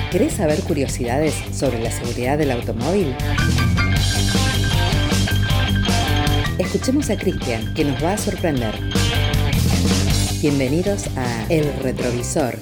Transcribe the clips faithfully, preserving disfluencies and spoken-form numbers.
¿Querés saber curiosidades sobre la seguridad del automóvil? Escuchemos a Cristian, que nos va a sorprender. Bienvenidos a El Retrovisor.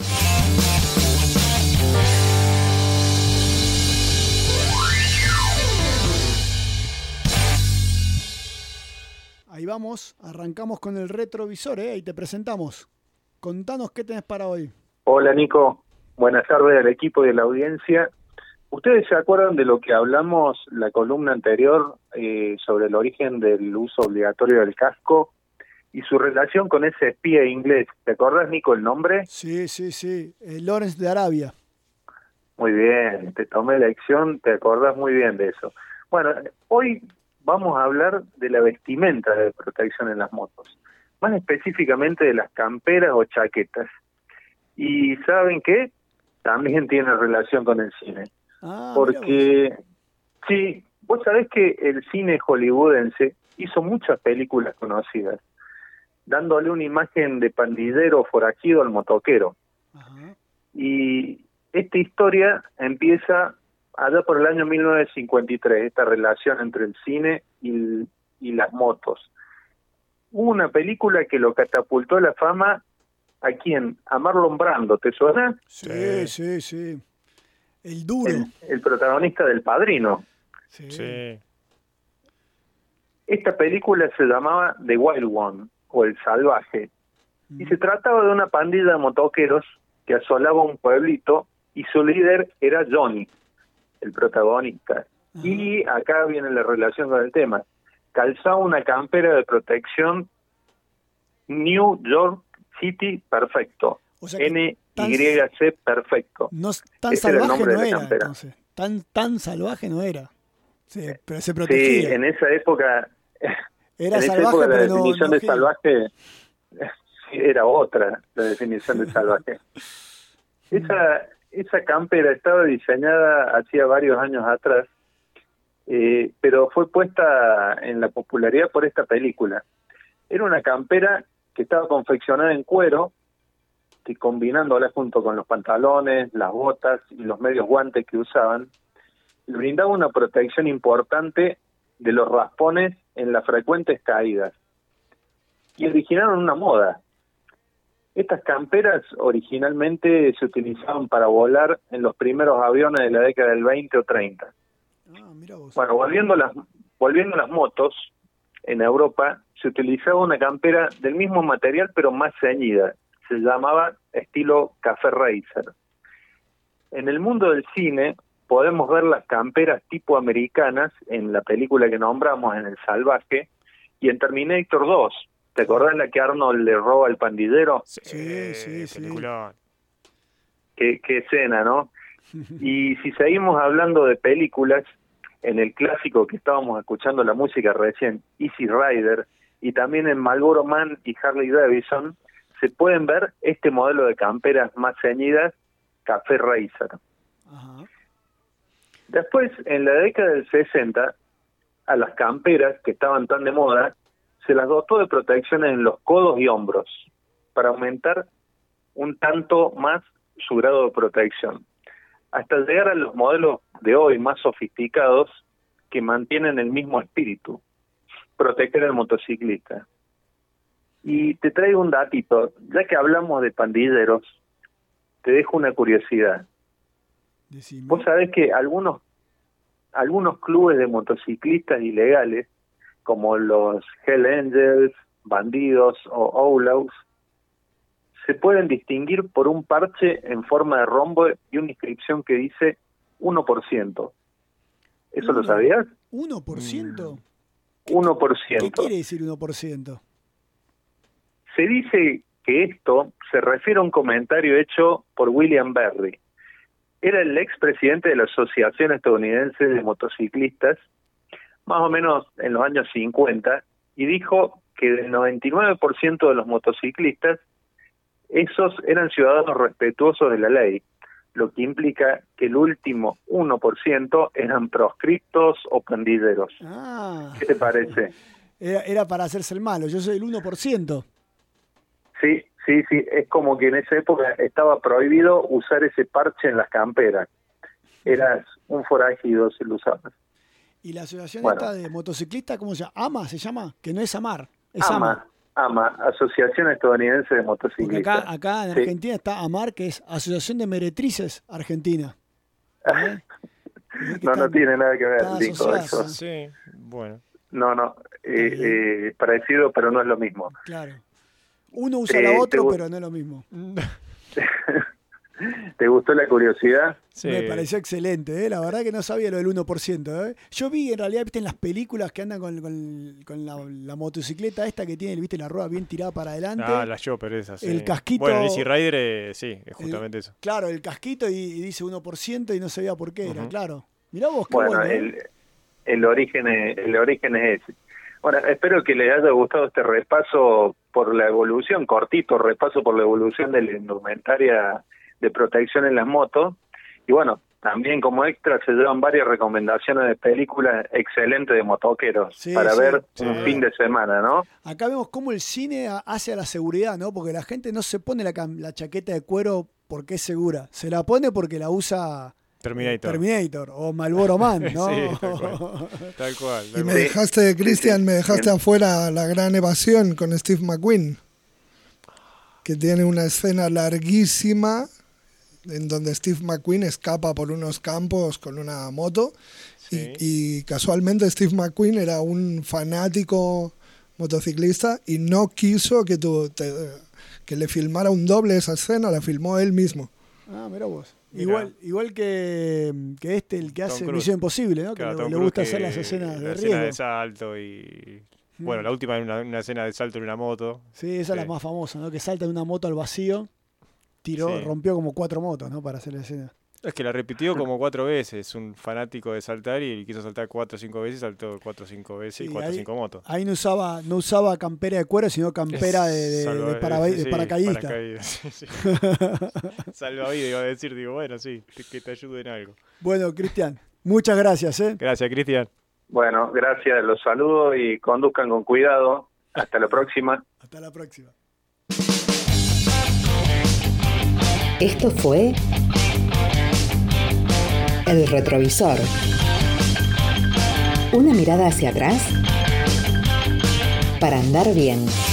Ahí vamos, arrancamos con el retrovisor, ¿eh? Y te presentamos. Contanos qué tenés para hoy. Hola Nico, buenas tardes al equipo y a la audiencia. ¿Ustedes se acuerdan de lo que hablamos la columna anterior eh, sobre el origen del uso obligatorio del casco y su relación con ese espía inglés? ¿Te acordás, Nico, el nombre? Sí, sí, sí, eh, Lawrence de Arabia. Muy bien, te tomé lección, te acordás muy bien de eso. Bueno, hoy vamos a hablar de la vestimenta de protección en las motos, más específicamente de las camperas o chaquetas. Y ¿saben qué? También tiene relación con el cine. Ah, porque, sí, vos sabés que el cine hollywoodense hizo muchas películas conocidas, dándole una imagen de pandillero forajido al motoquero. Ajá. Y esta historia empieza allá por el año mil novecientos cincuenta y tres, esta relación entre el cine y, y las motos. Hubo una película que lo catapultó a la fama. ¿A quién? A Marlon Brando, ¿te suena? Sí, sí, sí. El duro. El, el protagonista del Padrino. Sí. Sí. Esta película se llamaba The Wild One, o El Salvaje, y se trataba de una pandilla de motoqueros que asolaba un pueblito, y su líder era Johnny, el protagonista. Ajá. Y acá viene la relación con el tema. Calzaba una campera de protección New York City Perfecto. O sea que N tan- Y C Perfecto. No, tan Ese era el salvaje nombre no de la era, campera. entonces. Tan, tan salvaje no era. Sí, pero se Sí, protegía. en esa época, Era en esa salvaje, época la pero no, definición no de gira. salvaje era otra, la definición de salvaje. Esa, esa campera estaba diseñada hacía varios años atrás, eh, pero fue puesta en la popularidad por esta película. Era una campera que estaba confeccionada en cuero, que combinándola junto con los pantalones, las botas y los medios guantes que usaban, le brindaba una protección importante de los raspones en las frecuentes caídas. Y originaron una moda. Estas camperas originalmente se utilizaban para volar en los primeros aviones de la década del veinte o treinta. Ah, mira vos. Bueno, volviendo a las, volviendo a las motos, en Europa se utilizaba una campera del mismo material pero más ceñida. Se llamaba estilo Café Racer. En el mundo del cine podemos ver las camperas tipo americanas en la película que nombramos, en El Salvaje, y en Terminator dos. ¿Te acordás la que Arnold le roba al pandillero? Sí, sí, sí. Peliculón. Qué, qué escena, ¿no? Y si seguimos hablando de películas, en el clásico que estábamos escuchando la música recién, Easy Rider, y también en Marlboro Man y Harley Davidson, se pueden ver este modelo de camperas más ceñidas, Café Racer. Ajá. Después, en la década del sesenta, a las camperas que estaban tan de moda, se las dotó de protecciones en los codos y hombros, para aumentar un tanto más su grado de protección, hasta llegar a los modelos de hoy más sofisticados que mantienen el mismo espíritu, proteger al motociclista. Y te traigo un datito, ya que hablamos de pandilleros, te dejo una curiosidad. Decime. Vos sabés que algunos algunos clubes de motociclistas ilegales, como los Hell Angels, Bandidos o Outlaws, se pueden distinguir por un parche en forma de rombo y una inscripción que dice uno por ciento. ¿Eso Uno. lo sabías? ¿uno por ciento? uno por ¿Qué ciento. quiere decir uno por ciento? Se dice que esto se refiere a un comentario hecho por William Berry. Era el expresidente de la Asociación Estadounidense de Motociclistas, más o menos en los años cincuenta, y dijo que del noventa y nueve por ciento de los motociclistas, esos eran ciudadanos respetuosos de la ley, lo que implica que el último uno por ciento eran proscriptos o pandilleros. Ah. ¿Qué te parece? Era, era para hacerse el malo. Yo soy el uno por ciento. Sí, Sí, sí, es como que en esa época estaba prohibido usar ese parche en las camperas. Eras un forajido si lo usabas. ¿Y la asociación Bueno. esta de motociclistas, cómo se llama? AMA se llama, que no es AMAR, es AMA, AMA. AMA, Asociación Estadounidense de Porque Motociclistas. acá, acá en Sí. Argentina está AMAR, que es Asociación de Meretrices Argentina. ¿Eh? No, no tiene nada que ver, están Nico, asociadas, eso. ¿eh? Sí, bueno. No, no, eh, eh, parecido, pero no es lo mismo. Claro. Uno usa Eh, la te otro, gu- pero no es lo mismo. ¿Te gustó la curiosidad? Sí. Me pareció excelente, ¿eh? La verdad que no sabía lo del uno por ciento. ¿eh? Yo vi, en realidad, viste, en las películas que andan con, con, con la, la motocicleta esta que tiene, viste, la rueda bien tirada para adelante. Ah, la Chopper esa, sí. El casquito- Bueno, el Easy Rider, eh, sí, es justamente El- eso. Claro, el casquito y, y dice uno por ciento y no sabía por qué era, Ujú. claro. Mirá vos, qué Bueno, bueno. ¿eh? el, el origen es, el origen es ese. Bueno, espero que les haya gustado este repaso por la evolución, cortito repaso por la evolución de la indumentaria de protección en las motos. Y bueno, también como extra se llevan varias recomendaciones de películas excelentes de motoqueros Sí, para sí, ver sí. un fin de semana, ¿no? Acá vemos cómo el cine a- hace a la seguridad, ¿no? Porque la gente no se pone la, cam- la chaqueta de cuero porque es segura. Se la pone porque la usa Terminator. Terminator o Marlboro Man, ¿no? Sí, tal cual. Tal cual. Y tal me cual. dejaste, Cristian, me dejaste afuera La Gran Evasión con Steve McQueen, que tiene una escena larguísima en donde Steve McQueen escapa por unos campos con una moto. Sí. Y, y casualmente Steve McQueen era un fanático motociclista y no quiso que, tu, te- que le filmara un doble esa escena, la filmó él mismo. Ah, mirá vos. Mirá. Igual, igual que, que este, el que Tom hace Cruise. Misión Imposible, ¿no? Claro, que le, Tom le Cruise gusta que hacer las escenas la de escena riesgo. de salto y... Mm. Bueno, la última es una, una escena de salto en una moto. Sí, esa es la Sí. más famosa, ¿no? Que salta de una moto al vacío, tiró, Sí. rompió como cuatro motos, ¿no? Para hacer la escena. Es que la repitió como cuatro veces. Un fanático de saltar y quiso saltar cuatro o cinco veces, saltó cuatro o cinco veces Sí, y cuatro o ahí- cinco motos. Ahí no usaba, no usaba campera de cuero, sino campera de, de, Salva- de para- sí, de sí, paracaidista. paracaídas, sí, sí. Salvavidas iba a decir, digo, bueno, sí, te- que te ayude en algo. Bueno, Cristian, muchas gracias, ¿eh? Gracias, Cristian. Bueno, gracias, los saludo y conduzcan con cuidado. Hasta la próxima. Hasta la próxima. Esto fue El Retrovisor. Una mirada hacia atrás para andar bien.